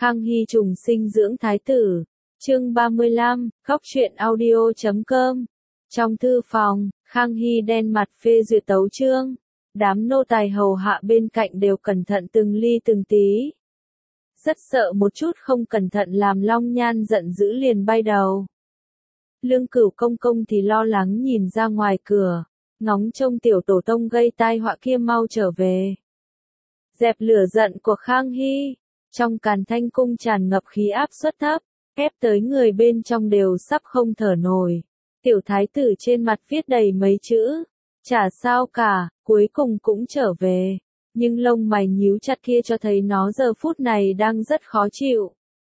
Khang Hy trùng sinh dưỡng thái tử. Chương 35, Góc truyện audio.com. Trong thư phòng, Khang Hy đen mặt phê duyệt tấu chương. Đám nô tài hầu hạ bên cạnh đều cẩn thận từng ly từng tí. Rất sợ một chút không cẩn thận làm Long Nhan giận dữ liền bay đầu. Lương Cửu công công thì lo lắng nhìn ra ngoài cửa, ngóng trông tiểu tổ tông gây tai họa kia mau trở về. Dẹp lửa giận của Khang Hy, trong Càn Thanh cung tràn ngập khí áp suất thấp, ép tới người bên trong đều sắp không thở nổi. Tiểu thái tử trên mặt viết đầy mấy chữ, chả sao cả, cuối cùng cũng trở về. Nhưng lông mày nhíu chặt kia cho thấy nó giờ phút này đang rất khó chịu.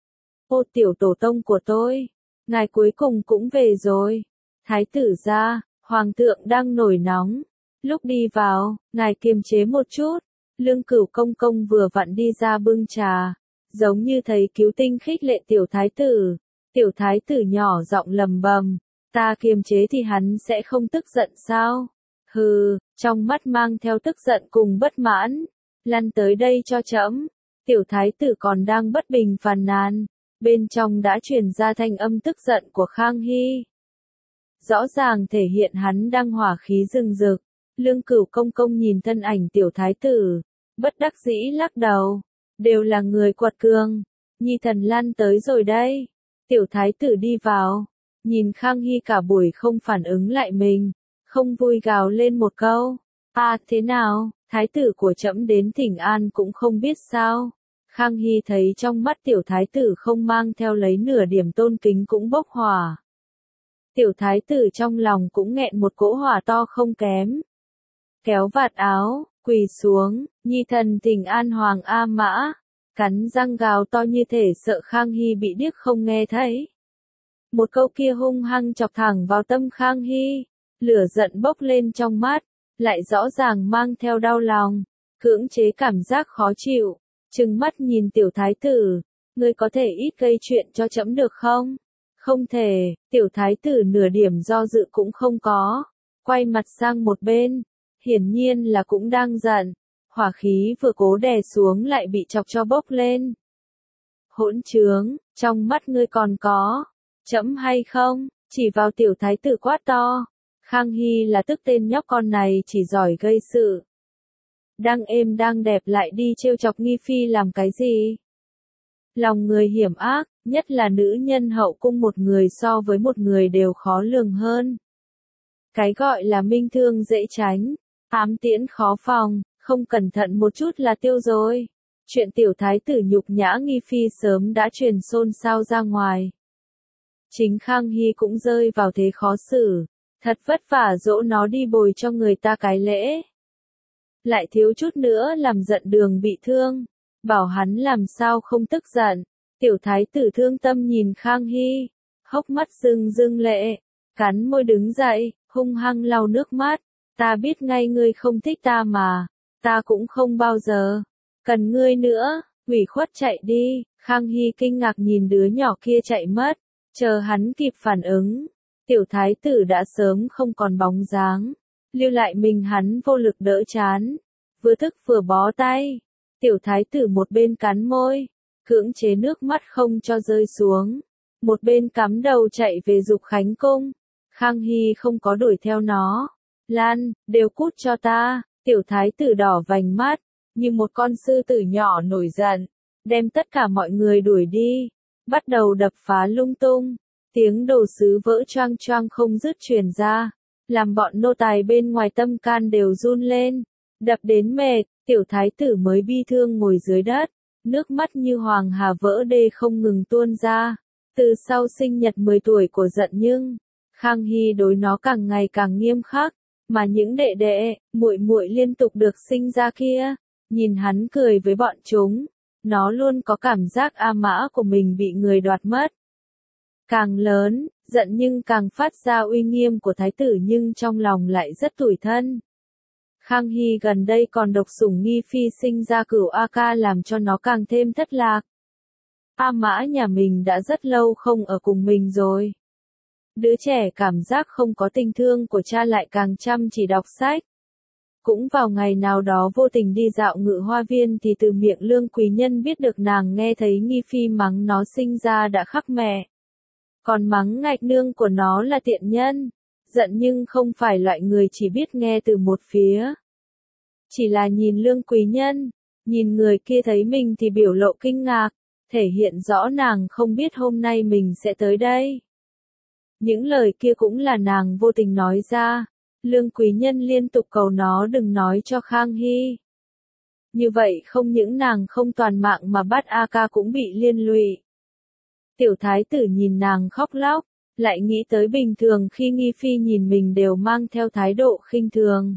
Ô tiểu tổ tông của tôi, ngài cuối cùng cũng về rồi. Thái tử ra, hoàng thượng đang nổi nóng. Lúc đi vào, ngài kiềm chế một chút. Lương Cửu công công vừa vặn đi ra bưng trà, giống như thấy cứu tinh khích lệ tiểu thái tử. Tiểu thái tử nhỏ giọng lầm bầm, ta kiềm chế thì hắn sẽ không tức giận sao? Hừ, trong mắt mang theo tức giận cùng bất mãn, lăn tới đây cho trẫm. Tiểu thái tử còn đang bất bình phàn nàn, bên trong đã truyền ra thanh âm tức giận của Khang Hy. Rõ ràng thể hiện hắn đang hỏa khí rừng rực. Lương Cửu công công nhìn thân ảnh tiểu thái tử, bất đắc dĩ lắc đầu, đều là người quật cường, nhi thần lăn tới rồi đây. Tiểu thái tử đi vào, nhìn Khang Hy cả buổi không phản ứng lại mình, không vui gào lên một câu, thế nào, thái tử của trẫm đến thỉnh an cũng không biết sao. Khang Hy thấy trong mắt tiểu thái tử không mang theo lấy nửa điểm tôn kính cũng bốc hỏa. Tiểu thái tử trong lòng cũng nghẹn một cỗ hỏa to không kém. Kéo vạt áo, quỳ xuống, nhi thần thỉnh an hoàng A Mã, cắn răng gào to như thể sợ Khang Hy bị điếc không nghe thấy. Một câu kia hung hăng chọc thẳng vào tâm Khang Hy, lửa giận bốc lên trong mắt, lại rõ ràng mang theo đau lòng, cưỡng chế cảm giác khó chịu, trừng mắt nhìn tiểu thái tử, ngươi có thể ít gây chuyện cho trẫm được không? Không thể, tiểu thái tử nửa điểm do dự cũng không có, quay mặt sang một bên. Hiển nhiên là cũng đang giận, hỏa khí vừa cố đè xuống lại bị chọc cho bốc lên. Hỗn trướng, trong mắt ngươi còn có trẫm hay không? Chỉ vào tiểu thái tử quát to. Khang Hy là tức tên nhóc con này chỉ giỏi gây sự. Đang êm đang đẹp lại đi trêu chọc Nghi Phi làm cái gì? Lòng người hiểm ác, nhất là nữ nhân hậu cung một người so với một người đều khó lường hơn. Cái gọi là minh thương dễ tránh, ám tiễn khó phòng, không cẩn thận một chút là tiêu rồi. Chuyện tiểu thái tử nhục nhã Nghi Phi sớm đã truyền xôn xao ra ngoài. Chính Khang Hy cũng rơi vào thế khó xử, thật vất vả dỗ nó đi bồi cho người ta cái lễ. Lại thiếu chút nữa làm giận Đường bị thương, bảo hắn làm sao không tức giận. Tiểu thái tử thương tâm nhìn Khang Hy, hốc mắt rưng rưng lệ, cắn môi đứng dậy, hung hăng lau nước mắt. Ta biết ngay ngươi không thích ta mà, ta cũng không bao giờ cần ngươi nữa, ủy khuất chạy đi. Khang Hy kinh ngạc nhìn đứa nhỏ kia chạy mất, chờ hắn kịp phản ứng, tiểu thái tử đã sớm không còn bóng dáng, lưu lại mình hắn vô lực đỡ chán, vừa thức vừa bó tay. Tiểu thái tử một bên cắn môi, cưỡng chế nước mắt không cho rơi xuống, một bên cắm đầu chạy về Dục Khánh cung. Khang Hy không có đuổi theo nó. Lan, đều cút cho ta. Tiểu thái tử đỏ vành mắt, như một con sư tử nhỏ nổi giận, đem tất cả mọi người đuổi đi, bắt đầu đập phá lung tung. Tiếng đồ sứ vỡ choang choang không dứt truyền ra, làm bọn nô tài bên ngoài tâm can đều run lên, đập đến mệt. Tiểu thái tử mới bi thương ngồi dưới đất, nước mắt như hoàng hà vỡ đê không ngừng tuôn ra. Từ sau sinh nhật 10 tuổi của Giận Nhưng, Khang Hy đối nó càng ngày càng nghiêm khắc. Mà những đệ đệ, muội muội liên tục được sinh ra kia, nhìn hắn cười với bọn chúng, nó luôn có cảm giác A Mã của mình bị người đoạt mất. Càng lớn, Giận Nhưng càng phát ra uy nghiêm của thái tử nhưng trong lòng lại rất tủi thân. Khang Hy gần đây còn độc sủng Nghi Phi sinh ra Cửu A Ca làm cho nó càng thêm thất lạc. A Mã nhà mình đã rất lâu không ở cùng mình rồi. Đứa trẻ cảm giác không có tình thương của cha lại càng chăm chỉ đọc sách. Cũng vào ngày nào đó vô tình đi dạo Ngự Hoa Viên thì từ miệng Lương Quý Nhân biết được nàng nghe thấy Nghi Phi mắng nó sinh ra đã khắc mẹ. Còn mắng Ngạch Nương của nó là tiện nhân. Giận nhưng không phải loại người chỉ biết nghe từ một phía. Chỉ là nhìn Lương Quý Nhân, nhìn người kia thấy mình thì biểu lộ kinh ngạc, thể hiện rõ nàng không biết hôm nay mình sẽ tới đây. Những lời kia cũng là nàng vô tình nói ra. Lương Quý Nhân liên tục cầu nó đừng nói cho Khang Hy. Như vậy không những nàng không toàn mạng mà Bát A Ca cũng bị liên lụy. Tiểu thái tử nhìn nàng khóc lóc, lại nghĩ tới bình thường khi Nghi Phi nhìn mình đều mang theo thái độ khinh thường.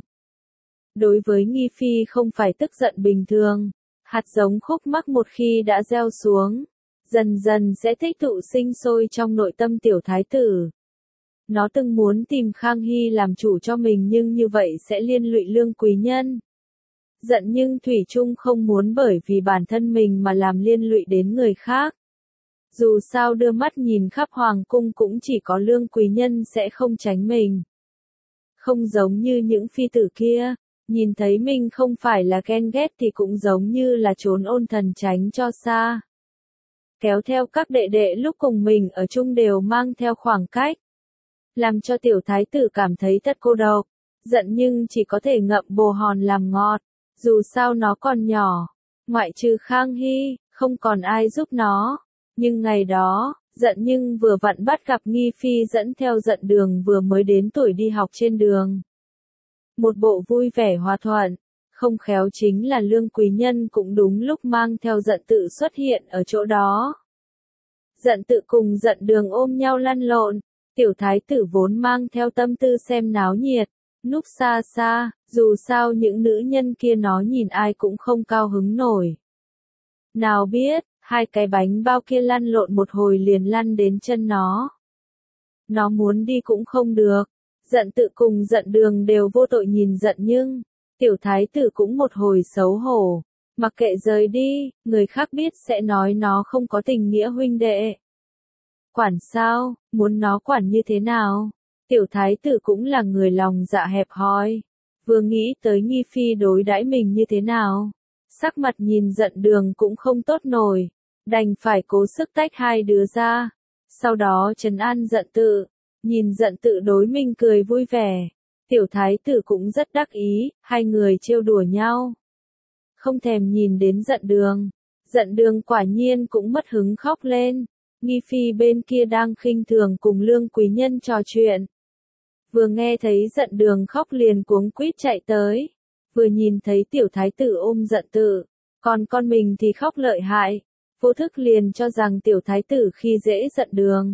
Đối với Nghi Phi không phải tức giận bình thường, hạt giống khúc mắc một khi đã gieo xuống, dần dần sẽ tích tụ sinh sôi trong nội tâm tiểu thái tử. Nó từng muốn tìm Khang Hy làm chủ cho mình nhưng như vậy sẽ liên lụy Lương Quý Nhân. Giận nhưng thủy chung không muốn bởi vì bản thân mình mà làm liên lụy đến người khác. Dù sao đưa mắt nhìn khắp hoàng cung cũng chỉ có Lương Quý Nhân sẽ không tránh mình. Không giống như những phi tử kia, nhìn thấy mình không phải là ghen ghét thì cũng giống như là trốn ôn thần tránh cho xa. Kéo theo các đệ đệ lúc cùng mình ở chung đều mang theo khoảng cách. Làm cho tiểu thái tử cảm thấy thật cô độc, giận nhưng chỉ có thể ngậm bồ hòn làm ngọt, dù sao nó còn nhỏ, ngoại trừ Khang Hy, không còn ai giúp nó. Nhưng ngày đó, giận nhưng vừa vặn bắt gặp Nghi Phi dẫn theo Giận Đường vừa mới đến tuổi đi học trên đường. Một bộ vui vẻ hòa thuận, không khéo chính là Lương Quý Nhân cũng đúng lúc mang theo Giận Tự xuất hiện ở chỗ đó. Giận Tự cùng Giận Đường ôm nhau lăn lộn, tiểu thái tử vốn mang theo tâm tư xem náo nhiệt, núp xa xa, dù sao những nữ nhân kia nó nhìn ai cũng không cao hứng nổi. Nào biết, hai cái bánh bao kia lăn lộn một hồi liền lăn đến chân nó. Nó muốn đi cũng không được. Giận Tự cùng Giận Đường đều vô tội nhìn giận nhưng, tiểu thái tử cũng một hồi xấu hổ. Mặc kệ rời đi, người khác biết sẽ nói nó không có tình nghĩa huynh đệ. Quản sao, muốn nó quản như thế nào? Tiểu thái tử cũng là người lòng dạ hẹp hòi. Vừa nghĩ tới Nghi Phi đối đãi mình như thế nào. Sắc mặt nhìn Giận Đường cũng không tốt nổi. Đành phải cố sức tách hai đứa ra. Sau đó trấn an Giận Tự. Nhìn Giận Tự đối mình cười vui vẻ. Tiểu thái tử cũng rất đắc ý, hai người trêu đùa nhau. Không thèm nhìn đến Giận Đường. Giận Đường quả nhiên cũng mất hứng khóc lên. Nghi Phi bên kia đang khinh thường cùng Lương Quý Nhân trò chuyện. Vừa nghe thấy Giận Đường khóc liền cuống quýt chạy tới. Vừa nhìn thấy tiểu thái tử ôm Giận Tự, còn con mình thì khóc lợi hại. Vô thức liền cho rằng tiểu thái tử khi dễ Giận Đường.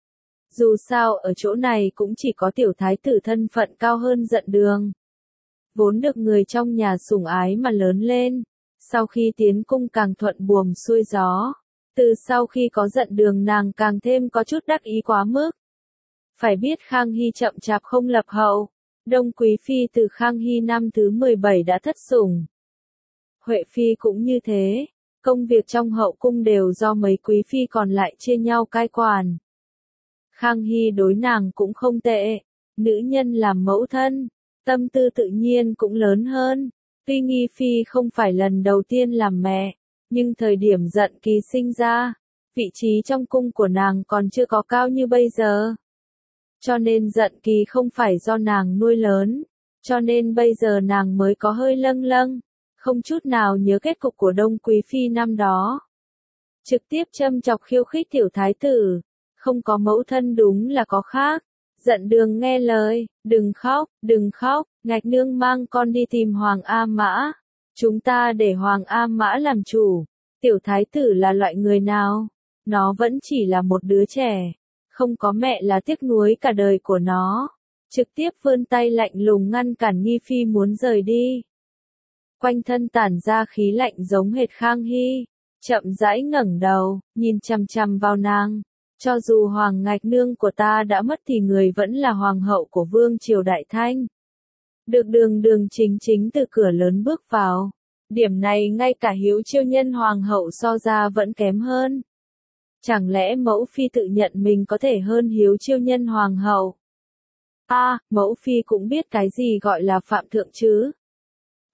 Dù sao ở chỗ này cũng chỉ có tiểu thái tử thân phận cao hơn Giận Đường. Vốn được người trong nhà sủng ái mà lớn lên. Sau khi tiến cung càng thuận buồm xuôi gió. Từ sau khi có Giận Đường nàng càng thêm có chút đắc ý quá mức. Phải biết Khang Hy chậm chạp không lập hậu. Đông Quý Phi từ Khang Hy năm thứ 17 đã thất sủng. Huệ Phi cũng như thế. Công việc trong hậu cung đều do mấy quý phi còn lại chia nhau cai quản. Khang Hy đối nàng cũng không tệ. Nữ nhân làm mẫu thân. Tâm tư tự nhiên cũng lớn hơn. Tuy Nghi Phi không phải lần đầu tiên làm mẹ. Nhưng thời điểm Giận Kỳ sinh ra, vị trí trong cung của nàng còn chưa có cao như bây giờ. Cho nên Giận Kỳ không phải do nàng nuôi lớn. Cho nên bây giờ nàng mới có hơi lâng lâng. Không chút nào nhớ kết cục của Đông Quý Phi năm đó. Trực tiếp châm chọc khiêu khích tiểu thái tử. Không có mẫu thân đúng là có khác. Giận Đường nghe lời, đừng khóc, Ngạch Nương mang con đi tìm Hoàng A Mã. Chúng ta để Hoàng A Mã làm chủ. Tiểu thái tử là loại người nào? Nó vẫn chỉ là một đứa trẻ. Không có mẹ là tiếc nuối cả đời của nó. Trực tiếp vươn tay lạnh lùng ngăn cản Nghi Phi muốn rời đi. Quanh thân tản ra khí lạnh giống hệt Khang Hy. Chậm rãi ngẩng đầu, nhìn chằm chằm vào nàng. Cho dù Hoàng Ngạch Nương của ta đã mất thì người vẫn là hoàng hậu của Vương triều Đại Thanh. Được đường chính từ cửa lớn bước vào. Điểm này ngay cả Hiếu Chiêu Nhân hoàng hậu so ra vẫn kém hơn. Chẳng lẽ mẫu phi tự nhận mình có thể hơn Hiếu Chiêu Nhân hoàng hậu? Mẫu phi cũng biết cái gì gọi là phạm thượng chứ.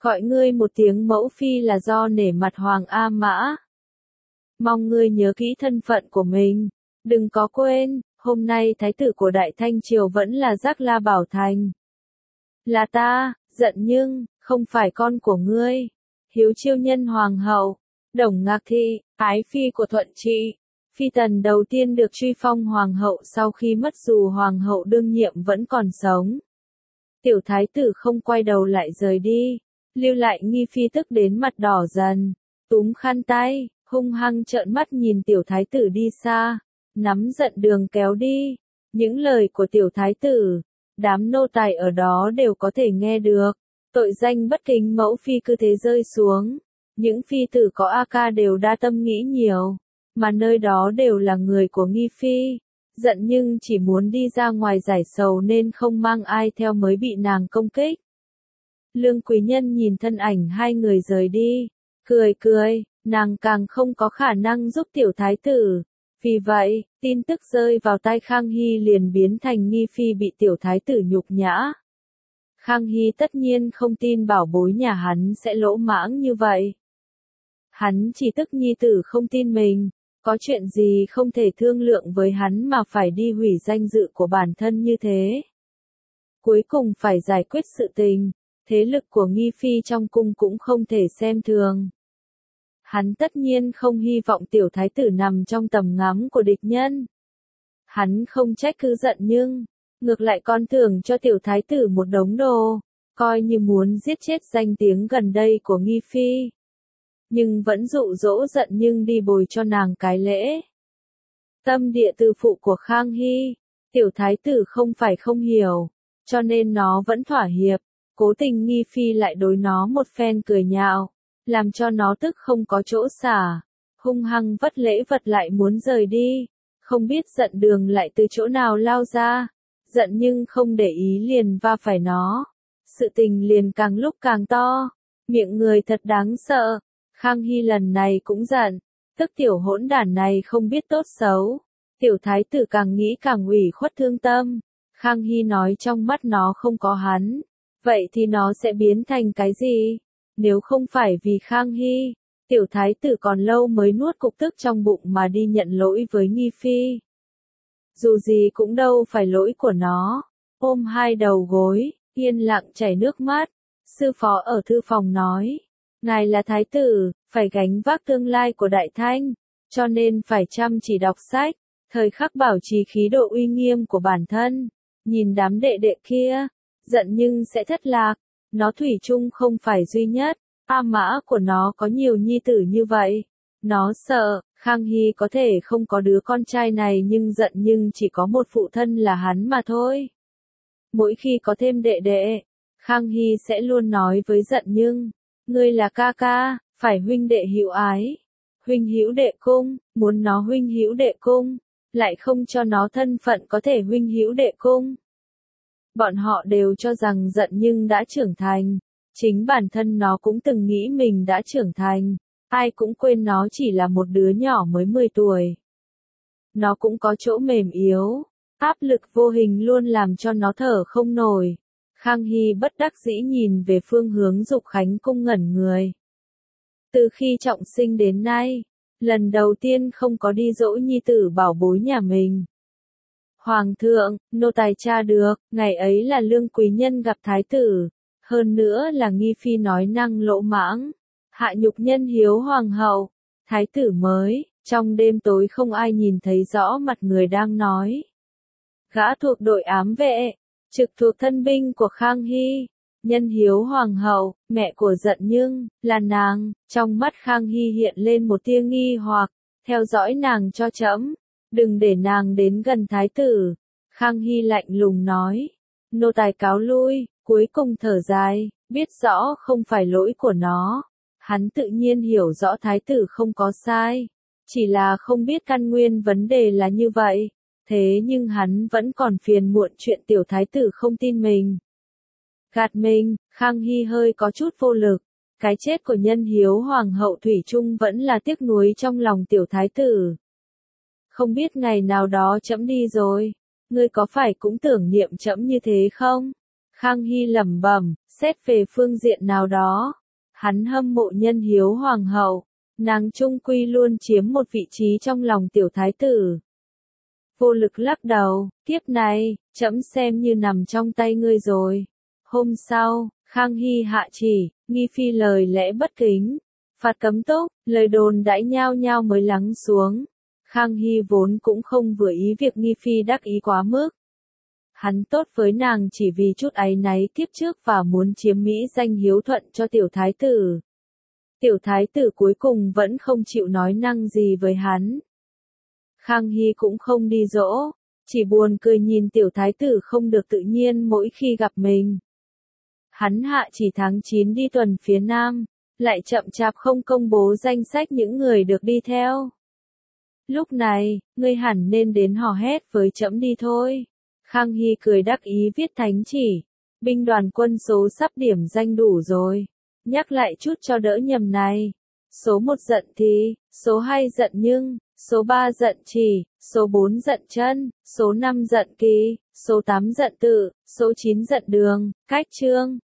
Gọi ngươi một tiếng mẫu phi là do nể mặt Hoàng A Mã. Mong ngươi nhớ kỹ thân phận của mình, đừng có quên, hôm nay thái tử của Đại Thanh Triều vẫn là Giác La Bảo Thành. Là ta, giận nhưng, không phải con của ngươi. Hiếu Chiêu Nhân Hoàng hậu, Đồng Ngạc Thị, ái phi của Thuận Trị, phi tần đầu tiên được truy phong hoàng hậu sau khi mất dù hoàng hậu đương nhiệm vẫn còn sống. Tiểu thái tử không quay đầu lại rời đi, lưu lại Nghi Phi tức đến mặt đỏ dần, túm khăn tay, hung hăng trợn mắt nhìn tiểu thái tử đi xa, nắm giận đường kéo đi. Những lời của tiểu thái tử, đám nô tài ở đó đều có thể nghe được. Tội danh bất kính mẫu phi cứ thế rơi xuống. Những phi tử có a ca đều đa tâm nghĩ nhiều, mà nơi đó đều là người của Nghi Phi. Giận nhưng chỉ muốn đi ra ngoài giải sầu nên không mang ai theo mới bị nàng công kích. Lương Quý Nhân nhìn thân ảnh hai người rời đi, cười cười, nàng càng không có khả năng giúp tiểu thái tử. Vì vậy, tin tức rơi vào tai Khang Hy liền biến thành Nghi Phi bị tiểu thái tử nhục nhã. Khang Hy tất nhiên không tin bảo bối nhà hắn sẽ lỗ mãng như vậy. Hắn chỉ tức nhi tử không tin mình, có chuyện gì không thể thương lượng với hắn mà phải đi hủy danh dự của bản thân như thế. Cuối cùng phải giải quyết sự tình, thế lực của Nghi Phi trong cung cũng không thể xem thường. Hắn tất nhiên không hy vọng tiểu thái tử nằm trong tầm ngắm của địch nhân. Hắn không trách cứ giận nhưng, ngược lại con thưởng cho tiểu thái tử một đống đồ, coi như muốn giết chết danh tiếng gần đây của Nghi Phi. Nhưng vẫn dụ dỗ giận nhưng đi bồi cho nàng cái lễ. Tâm địa từ phụ của Khang Hy, tiểu thái tử không phải không hiểu, cho nên nó vẫn thỏa hiệp, cố tình Nghi Phi lại đối nó một phen cười nhạo, làm cho nó tức không có chỗ xả, hung hăng vất lễ vật lại muốn rời đi, không biết giận đường lại từ chỗ nào lao ra, giận nhưng không để ý liền va phải nó, sự tình liền càng lúc càng to, miệng người thật đáng sợ. Khang Hy lần này cũng giận, tức tiểu hỗn đản này không biết tốt xấu. Tiểu thái tử càng nghĩ càng ủy khuất thương tâm. Khang Hy nói trong mắt nó không có hắn. Vậy thì nó sẽ biến thành cái gì? Nếu không phải vì Khang Hy, tiểu thái tử còn lâu mới nuốt cục tức trong bụng mà đi nhận lỗi với Nghi Phi. Dù gì cũng đâu phải lỗi của nó. Ôm hai đầu gối, yên lặng chảy nước mắt. Sư phó ở thư phòng nói. Ngài là thái tử, phải gánh vác tương lai của Đại Thanh, cho nên phải chăm chỉ đọc sách, thời khắc bảo trì khí độ uy nghiêm của bản thân. Nhìn đám đệ đệ kia, giận nhưng sẽ thất lạc, nó thủy chung không phải duy nhất, A Mã của nó có nhiều nhi tử như vậy. Nó sợ, Khang Hy có thể không có đứa con trai này nhưng giận nhưng chỉ có một phụ thân là hắn mà thôi. Mỗi khi có thêm đệ đệ, Khang Hy sẽ luôn nói với giận nhưng, ngươi là ca ca, phải huynh đệ hữu ái, huynh hữu đệ cung, muốn nó huynh hữu đệ cung, lại không cho nó thân phận có thể huynh hữu đệ cung. Bọn họ đều cho rằng giận nhưng đã trưởng thành, chính bản thân nó cũng từng nghĩ mình đã trưởng thành, ai cũng quên nó chỉ là một đứa nhỏ mới 10 tuổi. Nó cũng có chỗ mềm yếu, áp lực vô hình luôn làm cho nó thở không nổi. Khang Hy bất đắc dĩ nhìn về phương hướng Dục Khánh cung ngẩn người. Từ khi trọng sinh đến nay, lần đầu tiên không có đi dỗ nhi tử bảo bối nhà mình. Hoàng thượng, nô tài tra được, ngày ấy là Lương Quý Nhân gặp thái tử, hơn nữa là Nghi Phi nói năng lỗ mãng, hạ nhục nhân hiếu hoàng hậu, thái tử mới, trong đêm tối không ai nhìn thấy rõ mặt người đang nói. Gã thuộc đội ám vệ, trực thuộc thân binh của Khang Hy, nhân hiếu hoàng hậu, mẹ của giận nhưng, là nàng, trong mắt Khang Hy hiện lên một tia nghi hoặc, theo dõi nàng cho trẫm, đừng để nàng đến gần thái tử. Khang Hy lạnh lùng nói, nô tài cáo lui, cuối cùng thở dài, biết rõ không phải lỗi của nó. Hắn tự nhiên hiểu rõ thái tử không có sai, chỉ là không biết căn nguyên vấn đề là như vậy. Thế nhưng hắn vẫn còn phiền muộn chuyện tiểu thái tử không tin mình. Gạt mình, Khang Hy hơi có chút vô lực. Cái chết của nhân hiếu hoàng hậu thủy chung vẫn là tiếc nuối trong lòng tiểu thái tử. Không biết ngày nào đó trẫm đi rồi, ngươi có phải cũng tưởng niệm trẫm như thế không? Khang Hy lẩm bẩm, Xét về phương diện nào đó, hắn hâm mộ Nhân Hiếu hoàng hậu, nàng trung quy luôn chiếm một vị trí trong lòng tiểu thái tử. Vô Lực lắc đầu, kiếp này, trẫm xem như nằm trong tay ngươi rồi. Hôm sau, Khang Hy hạ chỉ, nghi phi lời lẽ bất kính, phạt cấm túc, lời đồn đãi nhao nhao mới lắng xuống. Khang Hy vốn cũng không vừa ý việc nghi phi đắc ý quá mức. Hắn tốt với nàng chỉ vì chút áy náy kiếp trước và muốn chiếm mỹ danh hiếu thuận cho tiểu thái tử. Tiểu thái tử cuối cùng vẫn không chịu nói năng gì với hắn. Khang Hy cũng không đi dỗ, chỉ buồn cười nhìn tiểu thái tử không được tự nhiên mỗi khi gặp mình. Hắn hạ chỉ tháng 9 đi tuần phía Nam, lại chậm chạp không công bố danh sách những người được đi theo. Lúc này, ngươi hẳn nên đến hò hét với trẫm đi thôi. Khang Hy cười đắc ý viết thánh chỉ, binh đoàn quân số sắp điểm danh đủ rồi. Nhắc lại chút cho đỡ nhầm này. Số 1 giận thì, số 2 giận nhưng, số 3 giận chỉ, số 4 giận chân, số 5 giận kỳ, số 8 giận tự, số 9 giận đường, cách chương.